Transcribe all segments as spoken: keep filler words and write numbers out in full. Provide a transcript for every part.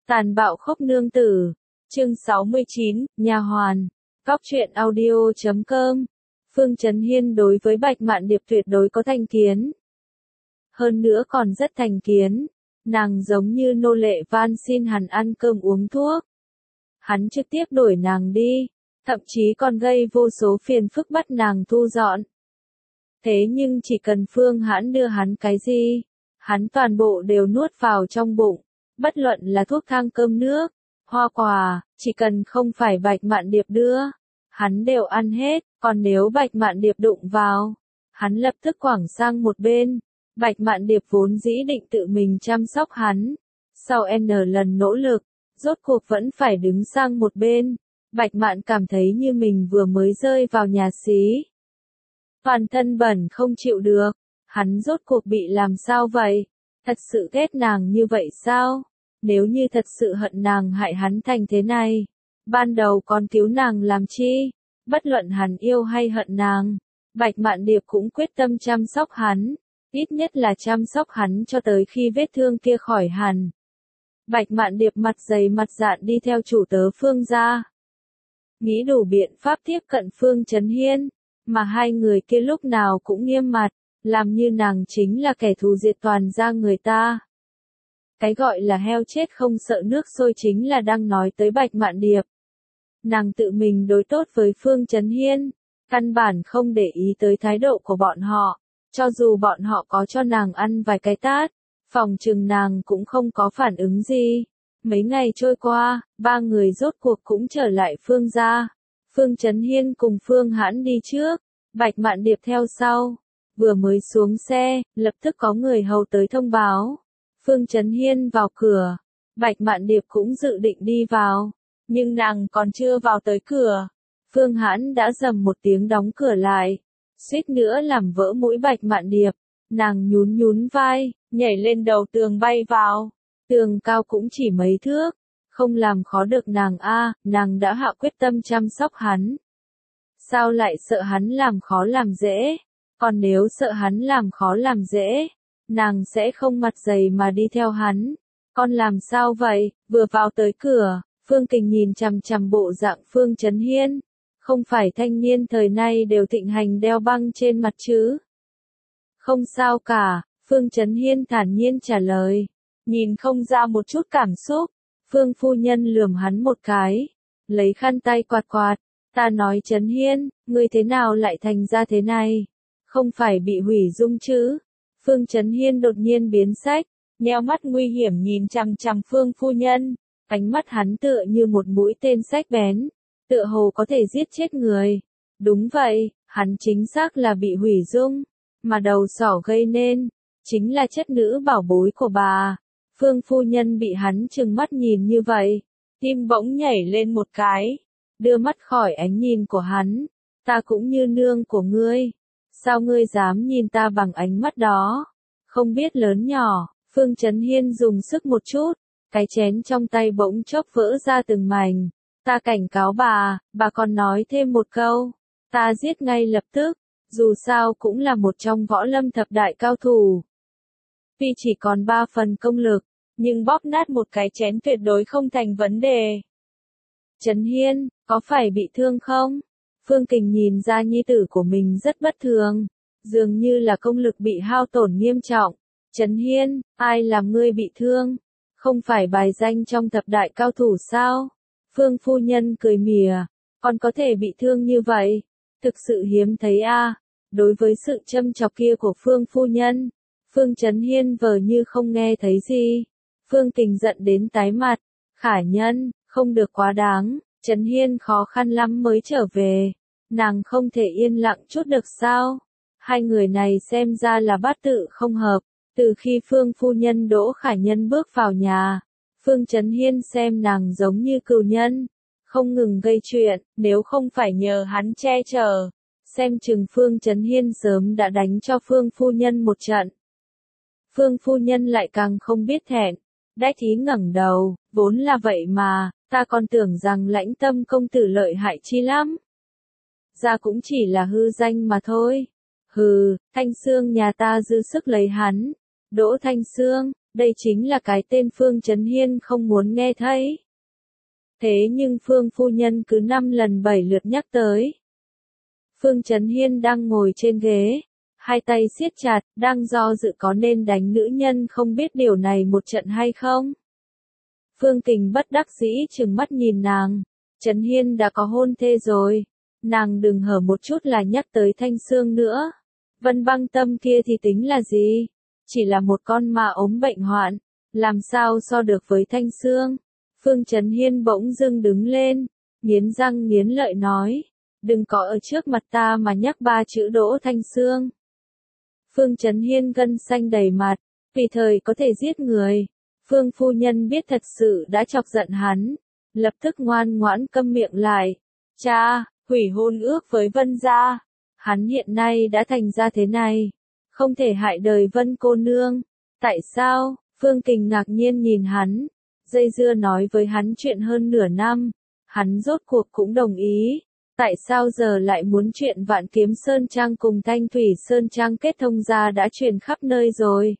Tàn bạo khốc nương tử. Chương sáu mươi chín, Nhà hoàn. Góc truyện audio chấm com. Phương Chấn Hiên đối với Bạch Mạn Điệp tuyệt đối có thành kiến. Hơn nữa còn rất thành kiến. Nàng giống như nô lệ van xin hắn ăn cơm uống thuốc. Hắn trực tiếp đuổi nàng đi, thậm chí còn gây vô số phiền phức bắt nàng thu dọn. Thế nhưng chỉ cần Phương Hãn đưa hắn cái gì, hắn toàn bộ đều nuốt vào trong bụng, bất luận là thuốc thang cơm nước, hoa quả, chỉ cần không phải Bạch Mạn Điệp đưa, hắn đều ăn hết, còn nếu Bạch Mạn Điệp đụng vào, hắn lập tức quẳng sang một bên. Bạch Mạn Điệp vốn dĩ định tự mình chăm sóc hắn, sau N lần nỗ lực, rốt cuộc vẫn phải đứng sang một bên. Bạch Mạn cảm thấy như mình vừa mới rơi vào nhà xí. Toàn thân bẩn không chịu được, hắn rốt cuộc bị làm sao vậy? Thật sự ghét nàng như vậy sao? Nếu như thật sự hận nàng hại hắn thành thế này, ban đầu còn cứu nàng làm chi? Bất luận hắn yêu hay hận nàng, Bạch Mạn Điệp cũng quyết tâm chăm sóc hắn, ít nhất là chăm sóc hắn cho tới khi vết thương kia khỏi hẳn. Bạch Mạn Điệp mặt dày mặt dạn đi theo chủ tớ Phương gia, nghĩ đủ biện pháp tiếp cận Phương Chấn Hiên, mà hai người kia lúc nào cũng nghiêm mặt, làm như nàng chính là kẻ thù diệt toàn gia người ta. Cái gọi là heo chết không sợ nước sôi chính là đang nói tới Bạch Mạn Điệp. Nàng tự mình đối tốt với Phương Chấn Hiên, căn bản không để ý tới thái độ của bọn họ, cho dù bọn họ có cho nàng ăn vài cái tát, phòng chừng nàng cũng không có phản ứng gì. Mấy ngày trôi qua, ba người rốt cuộc cũng trở lại Phương gia. Phương Chấn Hiên cùng Phương Hãn đi trước, Bạch Mạn Điệp theo sau. Vừa mới xuống xe, lập tức có người hầu tới thông báo. Phương Chấn Hiên vào cửa, Bạch Mạn Điệp cũng dự định đi vào, nhưng nàng còn chưa vào tới cửa. Phương Hãn đã rầm một tiếng đóng cửa lại, suýt nữa làm vỡ mũi Bạch Mạn Điệp. Nàng nhún nhún vai, nhảy lên đầu tường bay vào. Tường cao cũng chỉ mấy thước, không làm khó được nàng a, nàng đã hạ quyết tâm chăm sóc hắn. Sao lại sợ hắn làm khó làm dễ? Còn nếu sợ hắn làm khó làm dễ, nàng sẽ không mặt dày mà đi theo hắn. Con làm sao vậy? Vừa vào tới cửa, Phương Kình nhìn chằm chằm bộ dạng Phương Chấn Hiên. Không phải thanh niên thời nay đều thịnh hành đeo băng trên mặt chứ? Không sao cả, Phương Chấn Hiên thản nhiên trả lời. Nhìn không ra một chút cảm xúc. Phương phu nhân lườm hắn một cái, lấy khăn tay quạt quạt. Ta nói Chấn Hiên, ngươi thế nào lại thành ra thế này? Không phải bị hủy dung chứ? Phương Chấn Hiên đột nhiên biến sắc, nheo mắt nguy hiểm nhìn chằm chằm Phương phu nhân. Ánh mắt hắn tựa như một mũi tên sắc bén, tựa hồ có thể giết chết người. Đúng vậy, hắn chính xác là bị hủy dung, mà đầu sỏ gây nên, chính là chất nữ bảo bối của bà. Phương phu nhân bị hắn trừng mắt nhìn như vậy, tim bỗng nhảy lên một cái, đưa mắt khỏi ánh nhìn của hắn. Ta cũng như nương của ngươi, sao ngươi dám nhìn ta bằng ánh mắt đó? Không biết lớn nhỏ. Phương Chấn Hiên dùng sức một chút, cái chén trong tay bỗng chốc vỡ ra từng mảnh. Ta cảnh cáo bà, bà còn nói thêm một câu, ta giết ngay lập tức, dù sao cũng là một trong võ lâm thập đại cao thủ. Tuy chỉ còn ba phần công lực, nhưng bóp nát một cái chén tuyệt đối không thành vấn đề. Chấn Hiên, có phải bị thương không? Phương Kình nhìn ra nhi tử của mình rất bất thường, dường như là công lực bị hao tổn nghiêm trọng. Chấn Hiên, ai làm ngươi bị thương? Không phải bài danh trong thập đại cao thủ sao? Phương phu nhân cười mỉa, còn có thể bị thương như vậy? Thực sự hiếm thấy a. À. Đối với sự châm chọc kia của Phương phu nhân, Phương Chấn Hiên vờ như không nghe thấy gì. Phương Kình giận đến tái mặt, khả nhân, không được quá đáng, Chấn Hiên khó khăn lắm mới trở về, nàng không thể yên lặng chút được sao? Hai người này xem ra là bát tự không hợp. Từ khi Phương phu nhân Đỗ Khả Nhân bước vào nhà, Phương Chấn Hiên xem nàng giống như cừu nhân, không ngừng gây chuyện. Nếu không phải nhờ hắn che chở, xem chừng Phương Chấn Hiên sớm đã đánh cho Phương phu nhân một trận. Phương phu nhân lại càng không biết thẹn, đách thí ngẩng đầu, vốn là vậy mà, ta còn tưởng rằng Lãnh Tâm công tử lợi hại chi lắm. Ra cũng chỉ là hư danh mà thôi. Hừ, Thanh Xương nhà ta dư sức lấy hắn. Đỗ Thanh Xương, Đây chính là cái tên Phương Chấn Hiên không muốn nghe thấy. Thế nhưng Phương phu nhân cứ năm lần bảy lượt nhắc tới. Phương Chấn Hiên đang ngồi trên ghế, hai tay siết chặt, đang do dự có nên đánh nữ nhân không biết điều này một trận hay không. Phương Kình bất đắc dĩ trừng mắt nhìn nàng, Chấn Hiên đã có hôn thê rồi, nàng đừng hở một chút là nhắc tới Thanh Sương nữa. Vân Băng Tâm kia thì tính là gì? Chỉ là một con ma ốm bệnh hoạn, làm sao so được với Thanh Sương? Phương Chấn Hiên bỗng dưng đứng lên, nghiến răng nghiến lợi nói, đừng có ở trước mặt ta mà nhắc ba chữ Đỗ Thanh Sương. Phương Chấn Hiên gân xanh đầy mặt, tùy thời có thể giết người. Phương phu nhân biết thật sự đã chọc giận hắn, lập tức ngoan ngoãn câm miệng lại. Cha, hủy hôn ước với Vân gia. Hắn hiện nay đã thành ra thế này, không thể hại đời Vân cô nương. Tại sao? Phương Kình ngạc nhiên nhìn hắn, dây dưa nói với hắn chuyện hơn nửa năm, hắn rốt cuộc cũng đồng ý. Tại sao giờ lại muốn chuyện Vạn Kiếm Sơn Trang cùng Thanh Thủy Sơn Trang kết thông ra đã truyền khắp nơi rồi.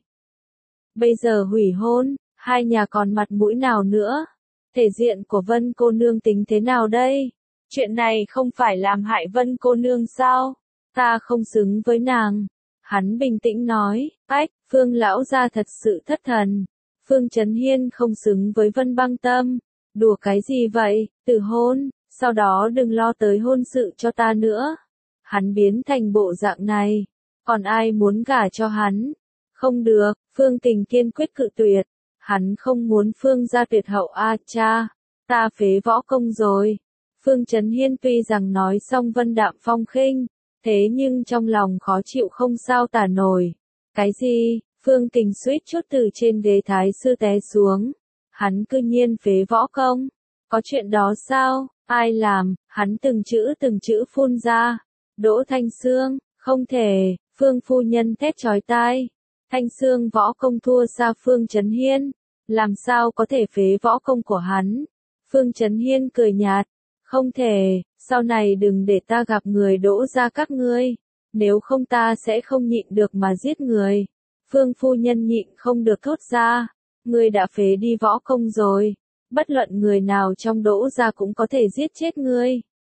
Bây giờ hủy hôn, hai nhà còn mặt mũi nào nữa? Thể diện của Vân cô nương tính thế nào đây? Chuyện này không phải làm hại Vân cô nương sao? Ta không xứng với nàng. Hắn bình tĩnh nói, ách, Phương lão gia thật sự thất thần. Phương Chấn Hiên không xứng với Vân Băng Tâm. Đùa cái gì vậy, từ hôn, sau đó đừng lo tới hôn sự cho ta nữa. Hắn biến thành bộ dạng này, còn ai muốn gả cho hắn? Không được, Phương Kình kiên quyết cự tuyệt. Hắn không muốn Phương gia tuyệt hậu a cha, ta phế võ công rồi. Phương Chấn Hiên tuy rằng nói xong vân đạm phong khinh, thế nhưng trong lòng khó chịu không sao tả nổi. Cái gì? Phương Kình suýt chút từ trên ghế thái sư té xuống. Hắn cư nhiên phế võ công. Có chuyện đó sao? Ai làm? Hắn từng chữ từng chữ phun ra. Đỗ Thanh Sương, không thể. Phương phu nhân thét chói tai. Thanh Sương võ công thua xa Phương Chấn Hiên. Làm sao có thể phế võ công của hắn? Phương Chấn Hiên cười nhạt. Không thể, sau này đừng để ta gặp người Đỗ gia các ngươi. Nếu không ta sẽ không nhịn được mà giết người. Phương phu nhân nhịn không được thốt ra. Ngươi đã phế đi võ công rồi. Bất luận người nào trong Đỗ gia cũng có thể giết chết ngươi.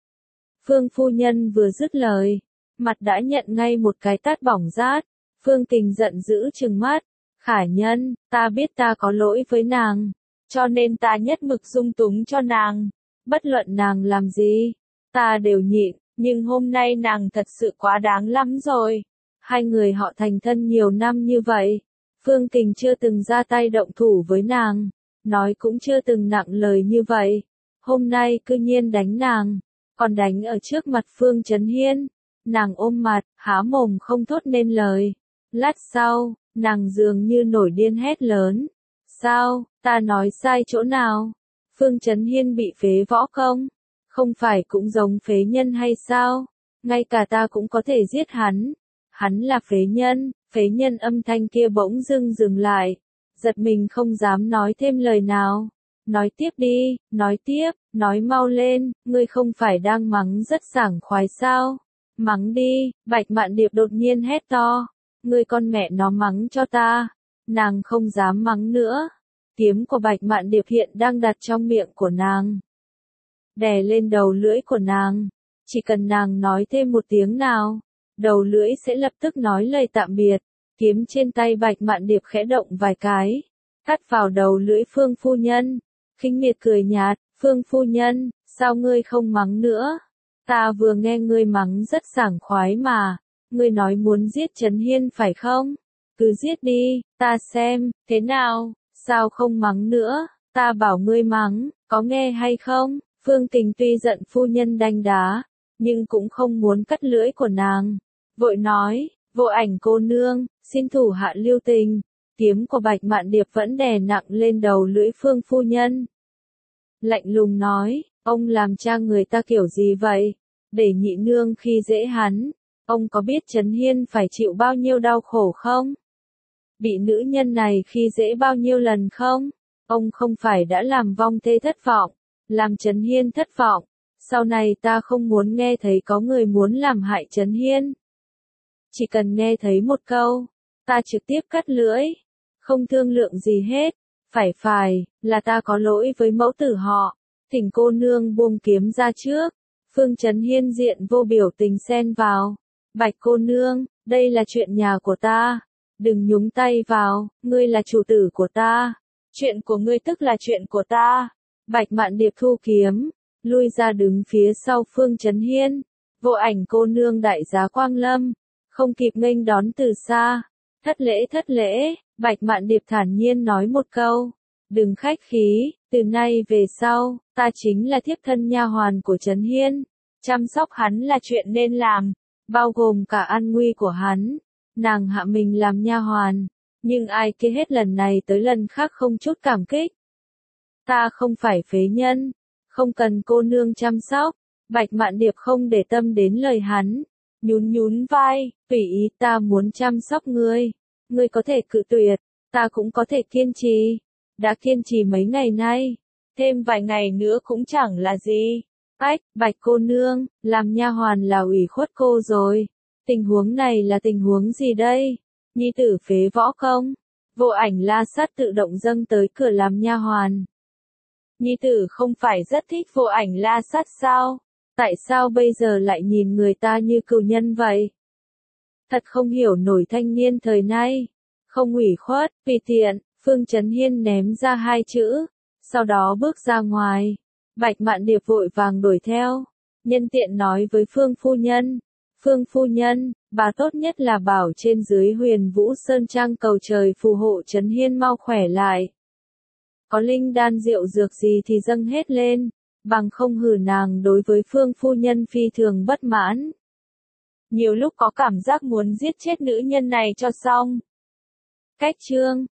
Phương phu nhân vừa dứt lời, mặt đã nhận ngay một cái tát bỏng rát. Phương Kình giận dữ trừng mắt. Khả nhân, ta biết ta có lỗi với nàng, cho nên ta nhất mực dung túng cho nàng. Bất luận nàng làm gì, ta đều nhịn, nhưng hôm nay nàng thật sự quá đáng lắm rồi. Hai người họ thành thân nhiều năm như vậy, Phương Kình chưa từng ra tay động thủ với nàng, nói cũng chưa từng nặng lời như vậy. Hôm nay cư nhiên đánh nàng, còn đánh ở trước mặt Phương Chấn Hiên. Nàng ôm mặt, há mồm không thốt nên lời. Lát sau, nàng dường như nổi điên hét lớn. Sao, ta nói sai chỗ nào? Phương Chấn Hiên bị phế võ công, không phải cũng giống phế nhân hay sao? Ngay cả ta cũng có thể giết hắn. Hắn là phế nhân. Phế nhân âm thanh kia bỗng dưng dừng lại, giật mình không dám nói thêm lời nào. Nói tiếp đi, nói tiếp, nói mau lên, ngươi không phải đang mắng rất sảng khoái sao? Mắng đi, Bạch Mạn Điệp đột nhiên hét to. Ngươi con mẹ nó mắng cho ta. Nàng không dám mắng nữa. Kiếm của Bạch Mạn Điệp hiện đang đặt trong miệng của nàng, đè lên đầu lưỡi của nàng. Chỉ cần nàng nói thêm một tiếng nào, đầu lưỡi sẽ lập tức nói lời tạm biệt. Kiếm trên tay Bạch Mạn Điệp khẽ động vài cái, cắt vào đầu lưỡi Phương phu nhân. Khinh miệt cười nhạt, Phương phu nhân, sao ngươi không mắng nữa? Ta vừa nghe ngươi mắng rất sảng khoái mà. Ngươi nói muốn giết Chấn Hiên phải không? Cứ giết đi, ta xem, thế nào? Sao không mắng nữa? Ta bảo ngươi mắng, có nghe hay không? Phương Kình tuy giận phu nhân đánh đá, nhưng cũng không muốn cắt lưỡi của nàng. Vội nói, Vô Ảnh cô nương, xin thủ hạ lưu tình. Kiếm của Bạch Mạn Điệp vẫn đè nặng lên đầu lưỡi Phương phu nhân. Lạnh lùng nói, ông làm cha người ta kiểu gì vậy? Để nhị nương khi dễ hắn. Ông có biết Chấn Hiên phải chịu bao nhiêu đau khổ không? Bị nữ nhân này khi dễ bao nhiêu lần không? Ông không phải đã làm vong thê thất vọng, làm Chấn Hiên thất vọng. Sau này ta không muốn nghe thấy có người muốn làm hại Chấn Hiên. Chỉ cần nghe thấy một câu, ta trực tiếp cắt lưỡi. không thương lượng gì hết. Phải phải, là ta có lỗi với mẫu tử họ. Thỉnh cô nương buông kiếm ra trước. Phương Chấn Hiên diện vô biểu tình xen vào. Bạch cô nương, đây là chuyện nhà của ta. Đừng nhúng tay vào, ngươi là chủ tử của ta. Chuyện của ngươi tức là chuyện của ta. Bạch Mạn Điệp thu kiếm, lui ra đứng phía sau Phương Chấn Hiên. Vô Ảnh cô nương đại giá quang lâm, không kịp nghênh đón từ xa. Thất lễ thất lễ, Bạch Mạn Điệp thản nhiên nói một câu. Đừng khách khí, từ nay về sau, ta chính là thiếp thân nha hoàn của Chấn Hiên. Chăm sóc hắn là chuyện nên làm, bao gồm cả an nguy của hắn. Nàng hạ mình làm nha hoàn, nhưng ai kia hết lần này tới lần khác không chút cảm kích. Ta không phải phế nhân, không cần cô nương chăm sóc. Bạch Mạn Điệp không để tâm đến lời hắn, nhún nhún vai, tùy ý, ta muốn chăm sóc ngươi. Ngươi có thể cự tuyệt, ta cũng có thể kiên trì. Đã kiên trì mấy ngày nay, thêm vài ngày nữa cũng chẳng là gì. Ách, Bạch cô nương, làm nha hoàn là ủy khuất cô rồi. Tình huống này là tình huống gì đây? Nhi tử phế võ công. Vô Ảnh la sát tự động dâng tới cửa làm nha hoàn. Nhi tử không phải rất thích Vô Ảnh la sát sao? Tại sao bây giờ lại nhìn người ta như cừu nhân vậy? Thật không hiểu nổi thanh niên thời nay. Không ủy khuất, tùy tiện, Phương Chấn Hiên ném ra hai chữ. Sau đó bước ra ngoài. Bạch Mạn Điệp vội vàng đuổi theo. Nhân tiện nói với Phương phu nhân. Phương phu nhân, bà tốt nhất là bảo trên dưới Huyền Vũ Sơn Trang cầu trời phù hộ Chấn Hiên mau khỏe lại. Có linh đan rượu dược gì thì dâng hết lên, bằng không hử nàng đối với Phương phu nhân phi thường bất mãn. Nhiều lúc có cảm giác muốn giết chết nữ nhân này cho xong. Cách chương